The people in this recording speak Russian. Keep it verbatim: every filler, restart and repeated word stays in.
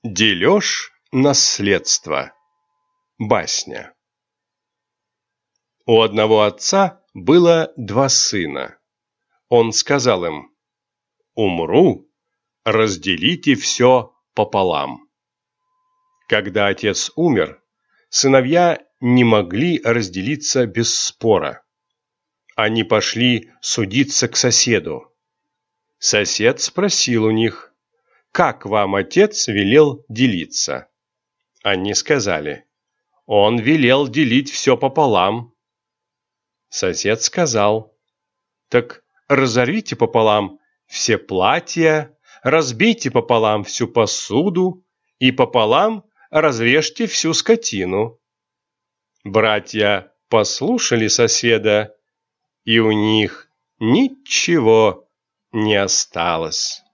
Дележ наследства. Басня. У одного отца было два сына. Он сказал им: «Умру, разделите все пополам». Когда отец умер, сыновья не могли разделиться без спора. Они пошли судиться к соседу. Сосед спросил у них: «Как вам отец велел делиться?» Они сказали: «Он велел делить все пополам». Сосед сказал: «Так разорвите пополам все платья, разбейте пополам всю посуду и пополам разрежьте всю скотину». Братья послушали соседа, и у них ничего не осталось.